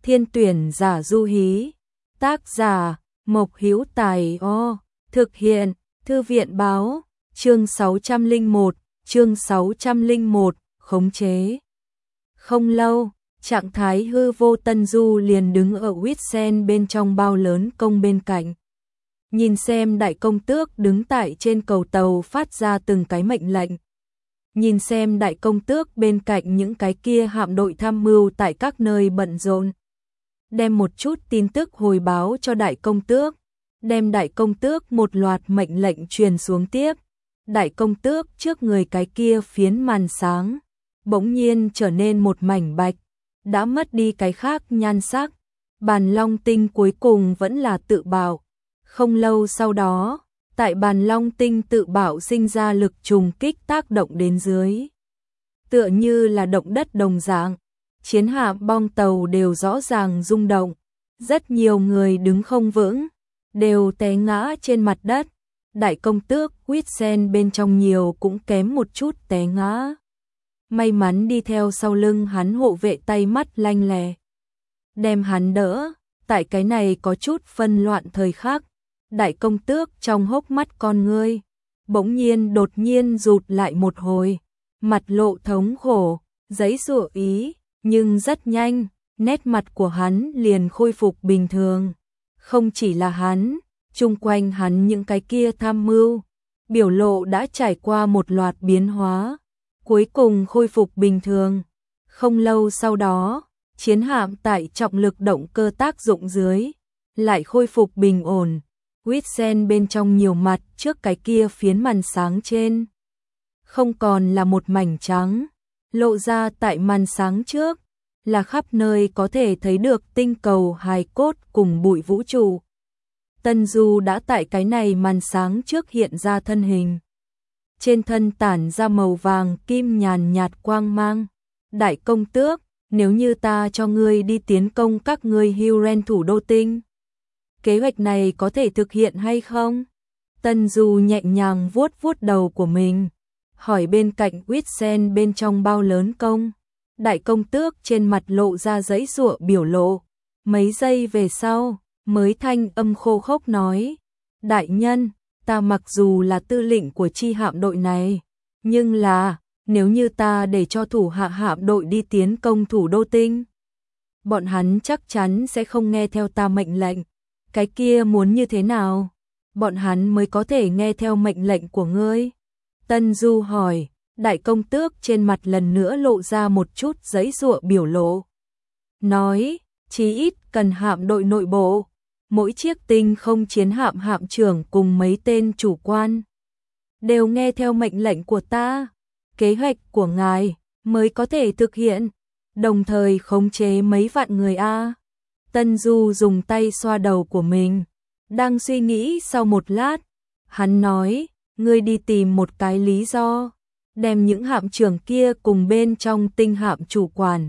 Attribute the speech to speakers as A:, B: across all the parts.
A: Thiên tuyển giả Du Hí. Tác giả Mộc Hữu Tài. Thực hiện Thư viện báo. Chương 601, khống chế. Không lâu, trạng thái hư vô Tân Du liền đứng ở Huýt-sen bên trong bao lớn công bên cạnh. Nhìn xem đại công tước đứng tại trên cầu tàu phát ra từng cái mệnh lệnh. Nhìn xem đại công tước bên cạnh những cái kia hạm đội tham mưu tại các nơi bận rộn. Đem một chút tin tức hồi báo cho đại công tước. Đem đại công tước một loạt mệnh lệnh truyền xuống tiếp. Đại công tước trước người cái kia phiến màn sáng, bỗng nhiên trở nên một mảnh bạch, đã mất đi cái khác nhan sắc. Bàn long tinh cuối cùng vẫn là tự bạo. Không lâu sau đó, tại bàn long tinh tự bạo sinh ra lực trùng kích tác động đến dưới. Tựa như là động đất đồng dạng, chiến hạm bong tàu đều rõ ràng rung động. Rất nhiều người đứng không vững, đều té ngã trên mặt đất. Đại công tước Huýt-sen bên trong nhiều cũng kém một chút té ngã. May mắn đi theo sau lưng hắn hộ vệ tay mắt lanh lẹ, đem hắn đỡ. Tại cái này có chút phân loạn thời khắc, đại công tước trong hốc mắt con ngươi bỗng nhiên đột nhiên rụt lại một hồi, mặt lộ thống khổ, giãy giụa ý, nhưng rất nhanh, nét mặt của hắn liền khôi phục bình thường. Không chỉ là hắn, chung quanh hắn những cái kia tham mưu, biểu lộ đã trải qua một loạt biến hóa, cuối cùng khôi phục bình thường. Không lâu sau đó, chiến hạm tại trọng lực động cơ tác dụng dưới, lại khôi phục bình ổn. Huýt-sen bên trong nhiều mặt trước cái kia phiến màn sáng trên, không còn là một mảnh trắng, lộ ra tại màn sáng trước, là khắp nơi có thể thấy được tinh cầu hài cốt cùng bụi vũ trụ. Tân Du đã tại cái này màn sáng trước hiện ra thân hình. Trên thân tản ra màu vàng kim nhàn nhạt quang mang. Đại công tước, nếu như ta cho ngươi đi tiến công các ngươi Huron thủ đô tinh, kế hoạch này có thể thực hiện hay không? Tân Du nhẹ nhàng vuốt vuốt đầu của mình, hỏi bên cạnh Huýt-sen bên trong bao lớn công. Đại công tước trên mặt lộ ra giãy giụa biểu lộ. Mấy giây về sau, mới thanh âm khô khốc nói, đại nhân, ta mặc dù là tư lệnh của chi hạm đội này, nhưng là, nếu như ta để cho thủ hạ hạm đội đi tiến công thủ đô tinh, bọn hắn chắc chắn sẽ không nghe theo ta mệnh lệnh. Cái kia muốn như thế nào, bọn hắn mới có thể nghe theo mệnh lệnh của ngươi? Tân Du hỏi. Đại công tước trên mặt lần nữa lộ ra một chút giãy giụa biểu lộ. Nói, chí ít cần hạm đội nội bộ, mỗi chiếc tinh không chiến hạm hạm trưởng cùng mấy tên chủ quan đều nghe theo mệnh lệnh của ta. Kế hoạch của ngài mới có thể thực hiện, đồng thời khống chế mấy vạn người a. Tân Du dùng tay xoa đầu của mình, đang suy nghĩ. Sau một lát, hắn nói, ngươi đi tìm một cái lý do, đem những hạm trưởng kia cùng bên trong tinh hạm chủ quản,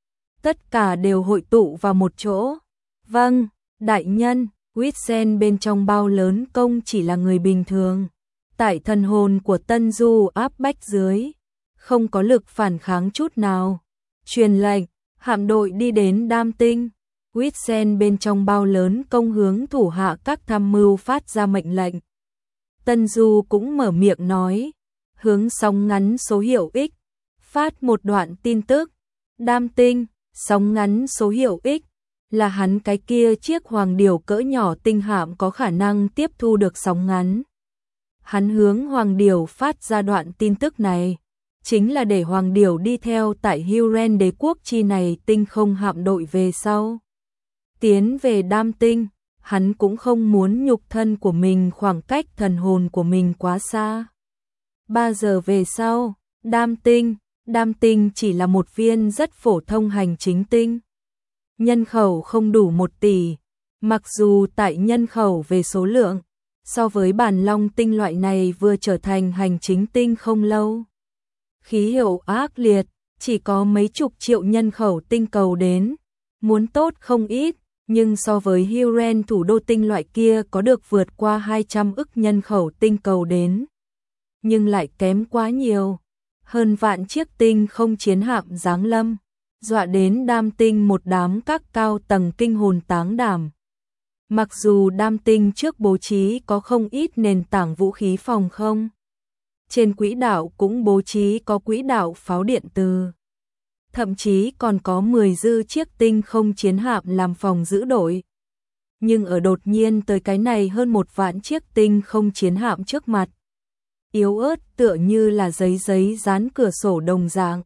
A: tất cả đều hội tụ vào một chỗ. Vâng, đại nhân. Huýt-sen bên trong bao lớn công chỉ là người bình thường, tại thần hồn của Tân Du áp bách dưới, không có lực phản kháng chút nào. Truyền lệnh, hạm đội đi đến Đam Tinh. Huýt-sen bên trong bao lớn công hướng thủ hạ các tham mưu phát ra mệnh lệnh. Tân Du cũng mở miệng nói, hướng sóng ngắn số hiệu X, phát một đoạn tin tức. Đam Tinh, sóng ngắn số hiệu X, là hắn cái kia chiếc hoàng điểu cỡ nhỏ tinh hạm có khả năng tiếp thu được sóng ngắn. Hắn hướng hoàng điểu phát ra đoạn tin tức này, chính là để hoàng điểu đi theo tại Huron đế quốc chi này tinh không hạm đội về sau. Tiến về Đam Tinh, hắn cũng không muốn nhục thân của mình khoảng cách thần hồn của mình quá xa. 3 giờ về sau, Đam Tinh chỉ là một viên rất phổ thông hành chính tinh. Nhân khẩu không đủ 1 tỷ, mặc dù tại nhân khẩu về số lượng, so với bản long tinh loại này vừa trở thành hành chính tinh không lâu. Khí hậu ác liệt, chỉ có mấy chục triệu nhân khẩu tinh cầu đến, muốn tốt không ít, nhưng so với Huron thủ đô tinh loại kia có được vượt qua 200 ức nhân khẩu tinh cầu đến, nhưng lại kém quá nhiều. Hơn vạn chiếc tinh không chiến hạm giáng lâm, dọa đến Đam Tinh một đám các cao tầng kinh hồn táng đảm. Mặc dù Đam Tinh trước bố trí có không ít nền tảng vũ khí phòng không, trên quỹ đạo cũng bố trí có quỹ đạo pháo điện từ. Thậm chí còn có 10 dư chiếc tinh không chiến hạm làm phòng giữ đội. Nhưng ở đột nhiên tới cái này hơn 1 vạn chiếc tinh không chiến hạm trước mặt. Yếu ớt tựa như là giấy dán cửa sổ đồng dạng.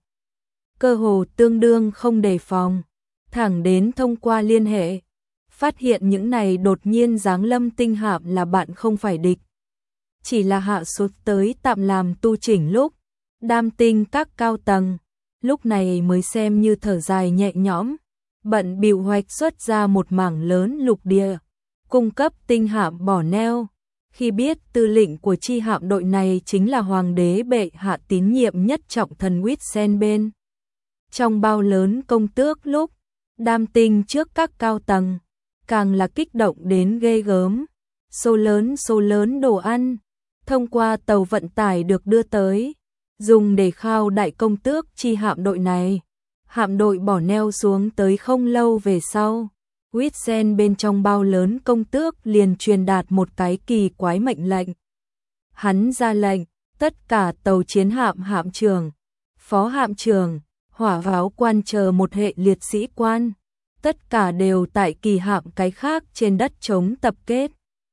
A: Cơ hồ tương đương không đề phòng. Thẳng đến thông qua liên hệ. Phát hiện những này đột nhiên giáng lâm tinh hạm là bạn không phải địch. Chỉ là hạ sút tới tạm làm tu chỉnh lúc. Đam Tinh các cao tầng. Lúc này mới xem như thở dài nhẹ nhõm. Bận bịu hoạch xuất ra một mảng lớn lục địa. Cung cấp tinh hạm bỏ neo. Khi biết tư lệnh của chi hạm đội này chính là hoàng đế bệ hạ tín nhiệm nhất trọng thần Witsen bên. Trong bao lớn công tước lúc. Đam Tinh trước các cao tầng. Càng là kích động đến ghê gớm. Số lớn đồ ăn. Thông qua tàu vận tải được đưa tới. Dùng để khao đại công tước chi hạm đội này. Hạm đội bỏ neo xuống tới không lâu về sau. Witsen bên trong bao lớn công tước liền truyền đạt một cái kỳ quái mệnh lệnh. Hắn ra lệnh, tất cả tàu chiến hạm hạm trưởng, phó hạm trưởng, hỏa pháo quan chờ một hệ liệt sĩ quan. Tất cả đều tại kỳ hạm cái khác trên đất trống tập kết.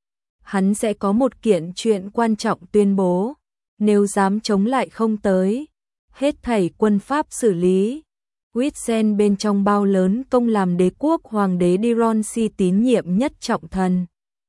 A: Hắn sẽ có một kiện chuyện quan trọng tuyên bố. Nếu dám chống lại không tới, hết thảy quân pháp xử lý. Witsen bên trong bao lớn công làm đế quốc hoàng đế Dironsi tín nhiệm nhất trọng thần.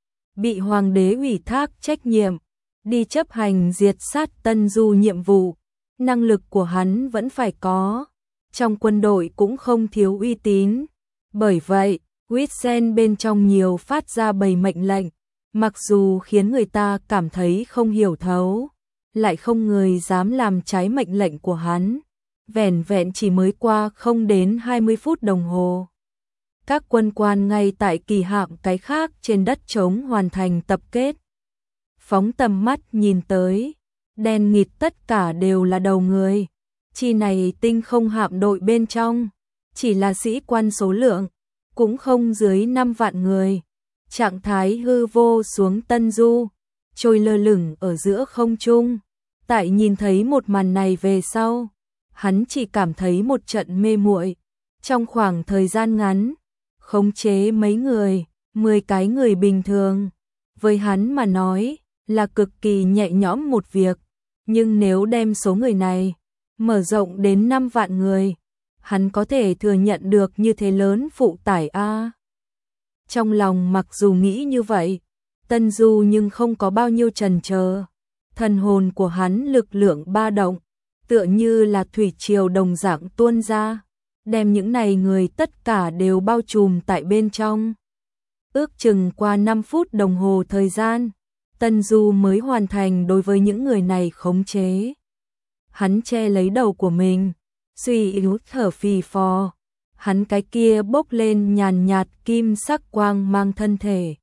A: Bị hoàng đế ủy thác trách nhiệm, đi chấp hành diệt sát Tân Du nhiệm vụ. Năng lực của hắn vẫn phải có, trong quân đội cũng không thiếu uy tín. Bởi vậy, Witsen bên trong nhiều phát ra bầy mệnh lệnh, mặc dù khiến người ta cảm thấy không hiểu thấu. Lại không người dám làm trái mệnh lệnh của hắn. Vẻn vẹn chỉ mới qua không đến 20 phút đồng hồ. Các quân quan ngay tại kỳ hạm cái khác trên đất trống hoàn thành tập kết. Phóng tầm mắt nhìn tới, đen nghịt tất cả đều là đầu người. Chi này tinh không hạm đội bên trong, chỉ là sĩ quan số lượng, cũng không dưới 5 vạn người. Trạng thái hư vô xuống Tân Du. Trôi lơ lửng ở giữa không trung. Tại nhìn thấy một màn này về sau, hắn chỉ cảm thấy một trận mê muội. Trong khoảng thời gian ngắn, khống chế mấy người, 10 cái người bình thường, với hắn mà nói là cực kỳ nhẹ nhõm một việc. Nhưng nếu đem số người này mở rộng đến 5 vạn người, hắn có thể thừa nhận được như thế lớn phụ tải a. Trong lòng mặc dù nghĩ như vậy, Tân Du nhưng không có bao nhiêu chần chờ. Thần hồn của hắn lực lượng ba động, tựa như là thủy triều đồng dạng tuôn ra, đem những này người tất cả đều bao trùm tại bên trong. Ước chừng qua 5 phút đồng hồ thời gian, Tân Du mới hoàn thành đối với những người này khống chế. Hắn che lấy đầu của mình, suy yếu thở phì phò. Hắn cái kia bốc lên nhàn nhạt kim sắc quang mang thân thể.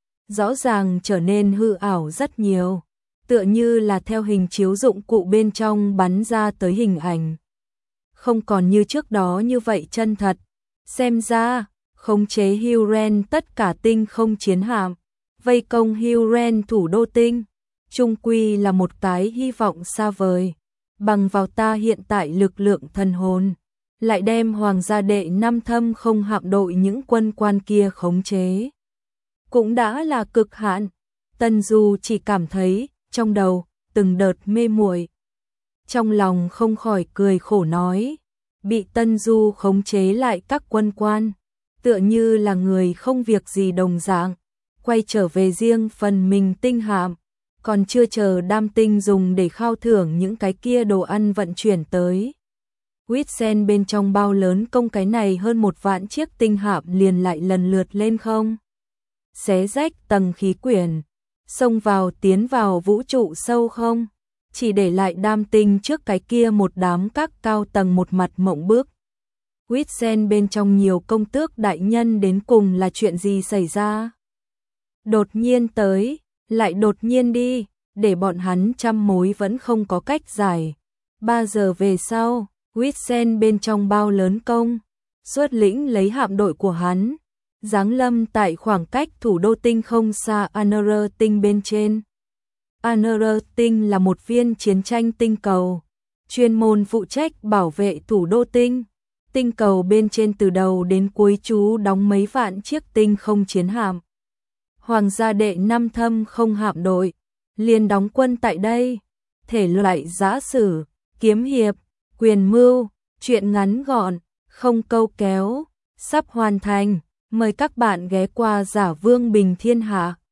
A: Rõ ràng trở nên hư ảo rất nhiều. Tựa như là theo hình chiếu dụng cụ bên trong bắn ra tới hình ảnh. Không còn như trước đó như vậy chân thật. Xem ra, khống chế Huren tất cả tinh không chiến hạm, vây công Huren thủ đô tinh, chung quy là một cái hy vọng xa vời. Bằng vào ta hiện tại lực lượng thần hồn, lại đem hoàng gia đệ 5 thâm không hạm đội những quân quan kia khống chế. Cũng đã là cực hạn. Tân Du chỉ cảm thấy trong đầu từng đợt mê muội. Trong lòng không khỏi cười khổ nói, bị Tân Du khống chế lại các quân quan, tựa như là người không việc gì đồng dạng, quay trở về riêng phần mình tinh hạm, còn chưa chờ Đam Tinh dùng để khao thưởng những cái kia đồ ăn vận chuyển tới. Witsen bên trong bao lớn công cái này hơn 1 vạn chiếc tinh hạm liền lại lần lượt lên không. Xé rách tầng khí quyển, xông vào tiến vào vũ trụ sâu không, chỉ để lại Đam Tinh trước cái kia một đám các cao tầng một mặt mộng bước. Witsen bên trong nhiều công tước đại nhân đến cùng là chuyện gì xảy ra? Đột nhiên tới, lại đột nhiên đi, để bọn hắn trăm mối vẫn không có cách giải. 3 giờ về sau, Huitfeldt bên trong bao lớn công, xuất lĩnh lấy hạm đội của hắn, giáng lâm tại khoảng cách thủ đô tinh không xa Anura tinh bên trên. Anura tinh là một viên chiến tranh tinh cầu, chuyên môn phụ trách bảo vệ thủ đô tinh. Tinh cầu bên trên từ đầu đến cuối trú đóng mấy vạn chiếc tinh không chiến hạm. Hoàng gia đệ 5 thâm không hạm đội, liền đóng quân tại đây. Thể loại giã sử, kiếm hiệp, quyền mưu, truyện ngắn gọn, không câu kéo, sắp hoàn thành. Mời các bạn ghé qua Giả Vương Bình Thiên Hạ.